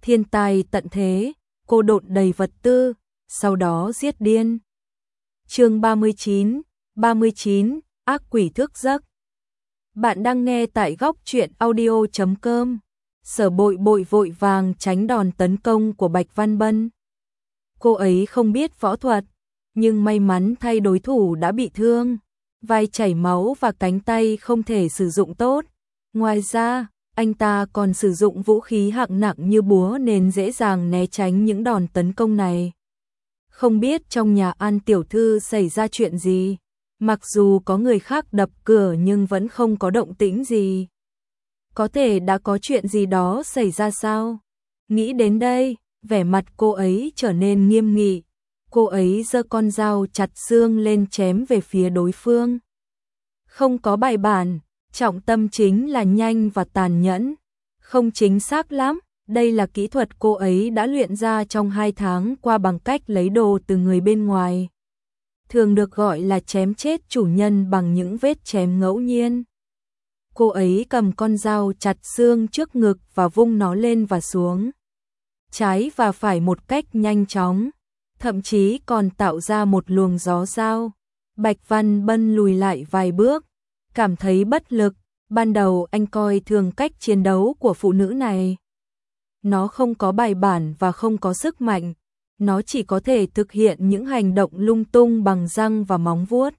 thiên tai tận thế, cô độn đầy vật tư, sau đó giết điên. Chương 39, ác quỷ thức giấc. Bạn đang nghe tại góc truyện audio.com. Sở Bội Bội vội vàng tránh đòn tấn công của Bạch Văn Bân. Cô ấy không biết võ thuật, nhưng may mắn thay đối thủ đã bị thương, vai chảy máu và cánh tay không thể sử dụng tốt. Ngoài ra, anh ta còn sử dụng vũ khí hạng nặng như búa nên dễ dàng né tránh những đòn tấn công này. Không biết trong nhà An tiểu thư xảy ra chuyện gì, mặc dù có người khác đập cửa nhưng vẫn không có động tĩnh gì. Có thể đã có chuyện gì đó xảy ra sao? Nghĩ đến đây, vẻ mặt cô ấy trở nên nghiêm nghị. Cô ấy giơ con dao chặt xương lên chém về phía đối phương. Không có bài bản, trọng tâm chính là nhanh và tàn nhẫn. Không chính xác lắm, đây là kỹ thuật cô ấy đã luyện ra trong 2 tháng qua bằng cách lấy đồ từ người bên ngoài. Thường được gọi là chém chết chủ nhân bằng những vết chém ngẫu nhiên. Cô ấy cầm con dao chặt xương trước ngực và vung nó lên và xuống, trái và phải một cách nhanh chóng, thậm chí còn tạo ra một luồng gió dao. Bạch Văn Bân lùi lại vài bước, cảm thấy bất lực. Ban đầu anh coi thường cách chiến đấu của phụ nữ này. Nó không có bài bản và không có sức mạnh, nó chỉ có thể thực hiện những hành động lung tung bằng răng và móng vuốt.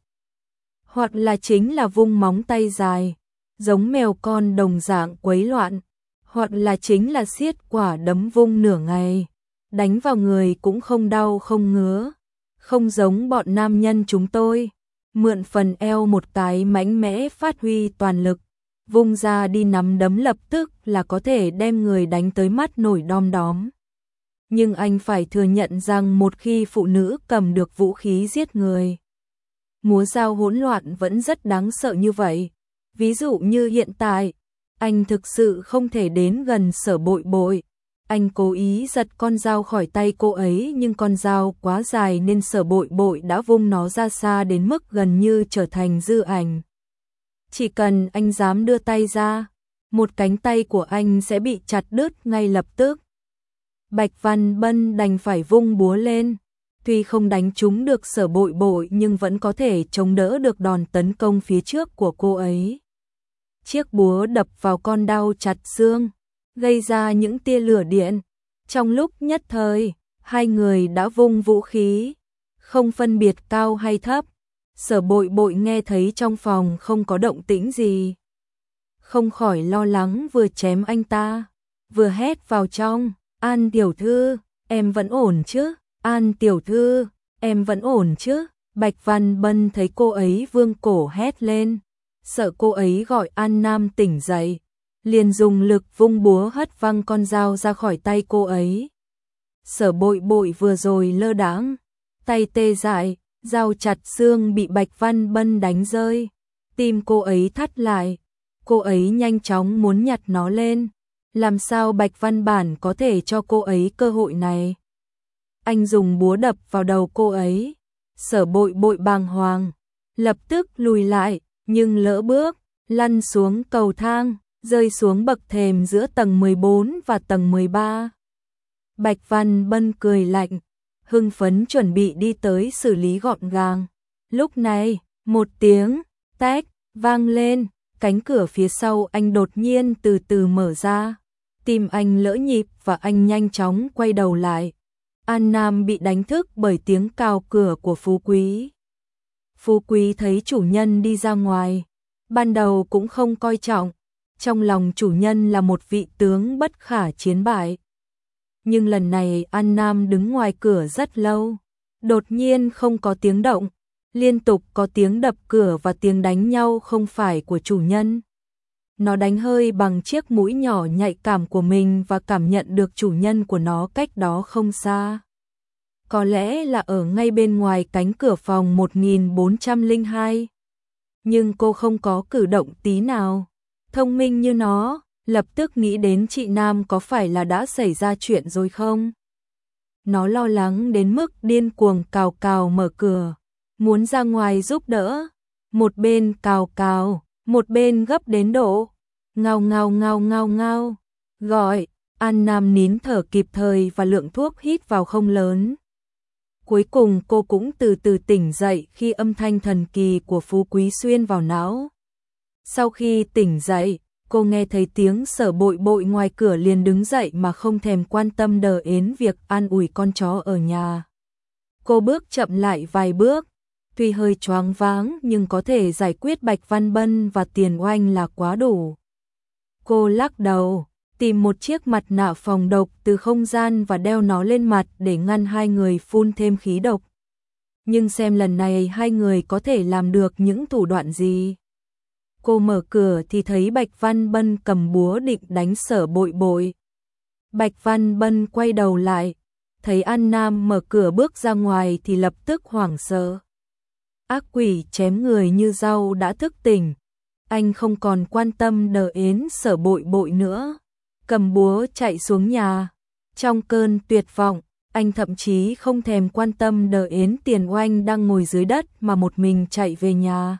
Hoặc là chính là vung móng tay dài, giống mèo con đồng dạng quấy loạn, hoặc là chính là siết quả đấm vung nửa ngày, đánh vào người cũng không đau không ngứa, không giống bọn nam nhân chúng tôi, mượn phần eo một cái mạnh mẽ phát huy toàn lực, vung ra đi nắm đấm lập tức là có thể đem người đánh tới mắt nổi đom đóm. Nhưng anh phải thừa nhận rằng một khi phụ nữ cầm được vũ khí giết người, múa dao hỗn loạn vẫn rất đáng sợ như vậy. Ví dụ như hiện tại, anh thực sự không thể đến gần Sở Bội Bội. Anh cố ý giật con dao khỏi tay cô ấy nhưng con dao quá dài nên Sở Bội Bội đã vung nó ra xa đến mức gần như trở thành dư ảnh. Chỉ cần anh dám đưa tay ra, một cánh tay của anh sẽ bị chặt đứt ngay lập tức. Bạch Văn Bân đành phải vung búa lên, tuy không đánh trúng được Sở Bội Bội nhưng vẫn có thể chống đỡ được đòn tấn công phía trước của cô ấy. Chiếc búa đập vào con dao chặt xương, gây ra những tia lửa điện. Trong lúc nhất thời, hai người đã vung vũ khí, không phân biệt cao hay thấp. Sở Bội Bội nghe thấy trong phòng không có động tĩnh gì, không khỏi lo lắng, vừa chém anh ta, vừa hét vào trong, An tiểu thư, em vẫn ổn chứ? An tiểu thư, em vẫn ổn chứ? Bạch Văn Bân thấy cô ấy vương cổ hét lên, sợ cô ấy gọi An Nam tỉnh dậy, liền dùng lực vung búa hất văng con dao ra khỏi tay cô ấy. Sở Bội Bội vừa rồi lơ đãng, tay tê dại, dao chặt xương bị Bạch Văn Bân đánh rơi, tim cô ấy thắt lại, cô ấy nhanh chóng muốn nhặt nó lên. Làm sao Bạch Văn Bản có thể cho cô ấy cơ hội này? Anh dùng búa đập vào đầu cô ấy. Sở Bội Bội bàng hoàng, lập tức lùi lại, nhưng lỡ bước, lăn xuống cầu thang, rơi xuống bậc thềm giữa tầng 14 và tầng 13. Bạch Văn Bân cười lạnh, hưng phấn chuẩn bị đi tới xử lý gọn gàng. Lúc này, một tiếng tách vang lên, cánh cửa phía sau anh đột nhiên từ từ mở ra. Tim anh lỡ nhịp và anh nhanh chóng quay đầu lại. An Nam bị đánh thức bởi tiếng cào cửa của Phú Quý. Phú Quý thấy chủ nhân đi ra ngoài, ban đầu cũng không coi trọng, trong lòng chủ nhân là một vị tướng bất khả chiến bại. Nhưng lần này An Nam đứng ngoài cửa rất lâu, đột nhiên không có tiếng động, liên tục có tiếng đập cửa và tiếng đánh nhau không phải của chủ nhân. Nó đánh hơi bằng chiếc mũi nhỏ nhạy cảm của mình và cảm nhận được chủ nhân của nó cách đó không xa. Có lẽ là ở ngay bên ngoài cánh cửa phòng 1402. Nhưng cô không có cử động tí nào. Thông minh như nó, lập tức nghĩ đến chị Nam có phải là đã xảy ra chuyện rồi không? Nó lo lắng đến mức điên cuồng cào cào mở cửa, muốn ra ngoài giúp đỡ. Một bên cào cào, một bên gấp đến độ ngao ngao ngao ngao ngao, gọi An Nam nín thở kịp thời và lượng thuốc hít vào không lớn. Cuối cùng cô cũng từ từ tỉnh dậy khi âm thanh thần kỳ của Phú Quý xuyên vào não. Sau khi tỉnh dậy, cô nghe thấy tiếng Sở Bội Bội ngoài cửa liền đứng dậy mà không thèm quan tâm đờ ến việc an ủi con chó ở nhà. Cô bước chậm lại vài bước, tuy hơi choáng váng nhưng có thể giải quyết Bạch Văn Bân và Tiền Oanh là quá đủ. Cô lắc đầu, tìm một chiếc mặt nạ phòng độc từ không gian và đeo nó lên mặt để ngăn hai người phun thêm khí độc. Nhưng xem lần này hai người có thể làm được những thủ đoạn gì. Cô mở cửa thì thấy Bạch Văn Bân cầm búa định đánh Sở Bội Bội. Bạch Văn Bân quay đầu lại, thấy An Nam mở cửa bước ra ngoài thì lập tức hoảng sợ. Ác quỷ chém người như rau đã thức tỉnh. Anh không còn quan tâm đờ ến Sở Bội Bội nữa, cầm búa chạy xuống nhà. Trong cơn tuyệt vọng, anh thậm chí không thèm quan tâm đờ ến Tiền Oanh đang ngồi dưới đất mà một mình chạy về nhà.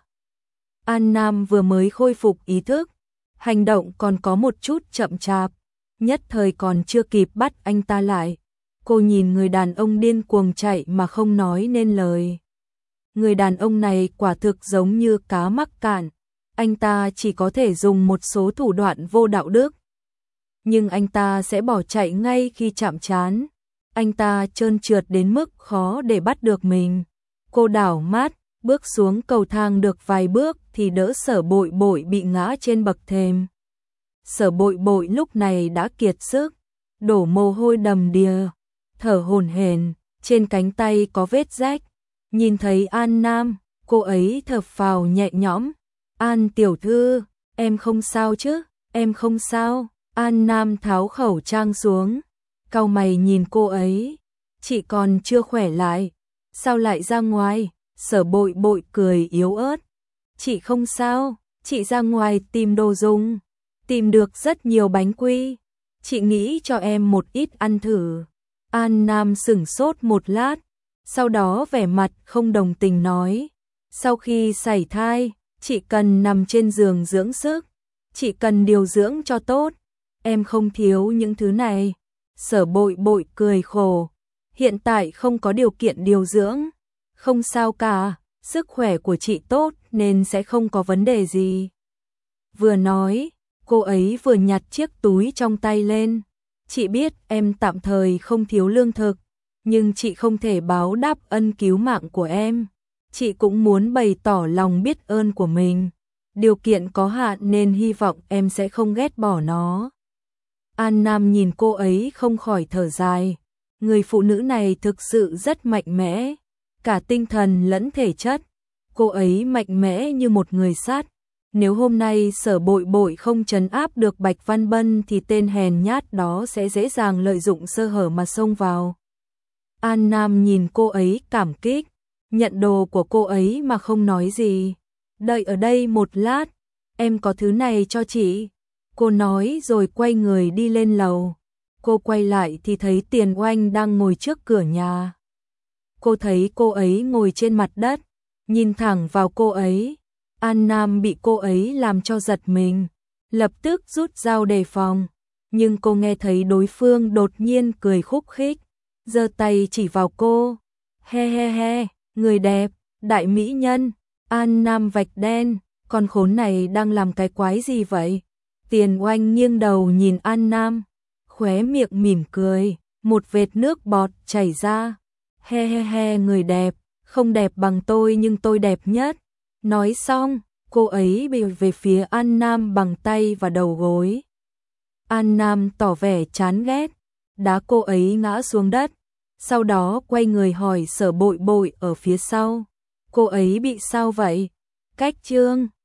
An Nam vừa mới khôi phục ý thức, hành động còn có một chút chậm chạp, nhất thời còn chưa kịp bắt anh ta lại. Cô nhìn người đàn ông điên cuồng chạy mà không nói nên lời. Người đàn ông này quả thực giống như cá mắc cạn, anh ta chỉ có thể dùng một số thủ đoạn vô đạo đức. Nhưng anh ta sẽ bỏ chạy ngay khi chạm trán. Anh ta trơn trượt đến mức khó để bắt được mình. Cô đảo mắt, bước xuống cầu thang được vài bước thì đỡ Sở Bội Bội bị ngã trên bậc thềm. Sở Bội Bội lúc này đã kiệt sức, đổ mồ hôi đầm đìa, thở hổn hển, trên cánh tay có vết rách. Nhìn thấy An Nam, cô ấy thở phào nhẹ nhõm. An tiểu thư, em không sao chứ? Em không sao. An Nam tháo khẩu trang xuống, cau mày nhìn cô ấy. Chị còn chưa khỏe lại, sao lại ra ngoài? Sở Bội Bội cười yếu ớt. Chị không sao, chị ra ngoài tìm đồ dùng, tìm được rất nhiều bánh quy. Chị nghĩ cho em một ít ăn thử. An Nam sửng sốt một lát, sau đó vẻ mặt không đồng tình nói. Sau khi sảy thai, chị cần nằm trên giường dưỡng sức, chị cần điều dưỡng cho tốt. Em không thiếu những thứ này. Sở Bội Bội cười khổ. Hiện tại không có điều kiện điều dưỡng. Không sao cả, sức khỏe của chị tốt nên sẽ không có vấn đề gì. Vừa nói, cô ấy vừa nhặt chiếc túi trong tay lên. Chị biết em tạm thời không thiếu lương thực, nhưng chị không thể báo đáp ân cứu mạng của em. Chị cũng muốn bày tỏ lòng biết ơn của mình. Điều kiện có hạn nên hy vọng em sẽ không ghét bỏ nó. An Nam nhìn cô ấy không khỏi thở dài. Người phụ nữ này thực sự rất mạnh mẽ, cả tinh thần lẫn thể chất. Cô ấy mạnh mẽ như một người sắt. Nếu hôm nay Sở Bội Bội không trấn áp được Bạch Văn Bân thì tên hèn nhát đó sẽ dễ dàng lợi dụng sơ hở mà xông vào. An Nam nhìn cô ấy cảm kích, nhận đồ của cô ấy mà không nói gì. Đợi ở đây một lát, em có thứ này cho chị. Cô nói rồi quay người đi lên lầu. Cô quay lại thì thấy Tiền Oanh đang ngồi trước cửa nhà. Cô thấy cô ấy ngồi trên mặt đất, nhìn thẳng vào cô ấy. An Nam bị cô ấy làm cho giật mình, lập tức rút dao đề phòng. Nhưng cô nghe thấy đối phương đột nhiên cười khúc khích, giơ tay chỉ vào cô. He he he, người đẹp, đại mỹ nhân. An Nam vạch đen, con khốn này đang làm cái quái gì vậy? Tiền Oanh nghiêng đầu nhìn An Nam, khóe miệng mỉm cười, một vệt nước bọt chảy ra. He he he, người đẹp, không đẹp bằng tôi nhưng tôi đẹp nhất. Nói xong, cô ấy bị về phía An Nam bằng tay và đầu gối. An Nam tỏ vẻ chán ghét, đá cô ấy ngã xuống đất, sau đó quay người hỏi Sở Bội Bội ở phía sau. Cô ấy bị sao vậy? Cách chương